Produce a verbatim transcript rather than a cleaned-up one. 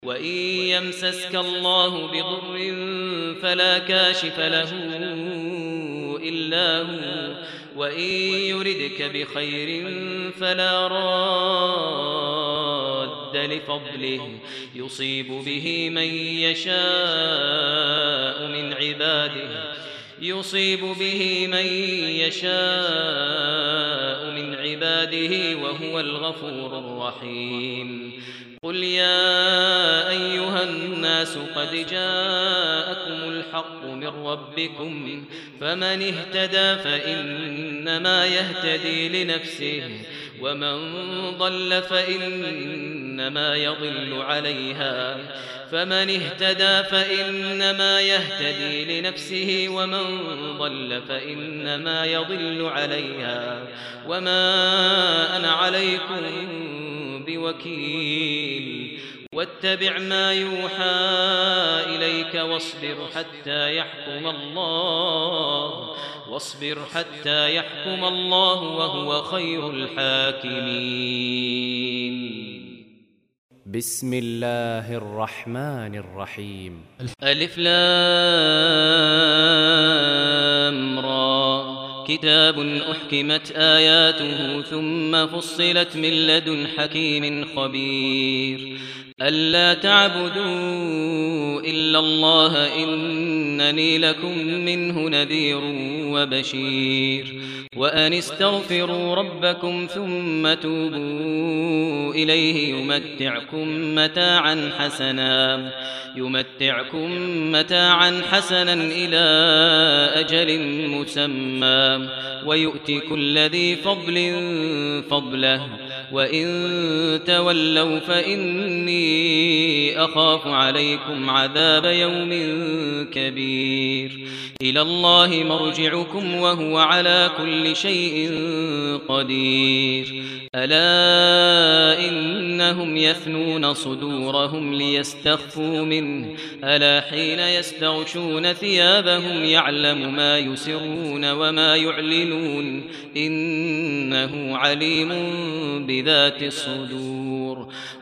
وإن يمسسك الله بضر فلا كاشف له إلا هو، وإن يردك بخير فلا راد لفضله يصيب به من يشاء من عباده يصيب به من يشاء من عباده وهو الغفور الرحيم. قل يا أيها الناس قد جاءكم الحق من ربكم، فمن اهتدى فإنما يهتدي لنفسه، ومن ضل فإنما يضل عليها فمن اهتدى فإنما يهتدي لنفسه، ومن ضل فإنما يضل عليها، وما أنا عليكم بوكيل. واتبع ما يوحى إليك واصبر حتى يحكم الله واصبر حتى يحكم الله وهو خير الحاكمين. بسم الله الرحمن الرحيم. ألف لام را كتاب أحكمت آياته ثم فصلت من لدن حكيم خبير. ألا تعبدوا إلا الله إنني لكم منه نذير وبشير. وأن استغفروا ربكم ثم توبوا إليه يمتعكم متاعا حسنا يمتعكم متاعا حسنا إلى أجل مسمى ويؤتي كل ذي فضل فضله، وإن تولوا فإني أخاف عليكم عذاب يوم كبير. إلى الله مرجعكم وهو على كل شيء قدير. ألا إنهم يثنون صدورهم ليستخفوا منه، ألا حين يستغشون ثيابهم يعلم ما يسرون وما يعلنون إنه عليم بذات الصدور.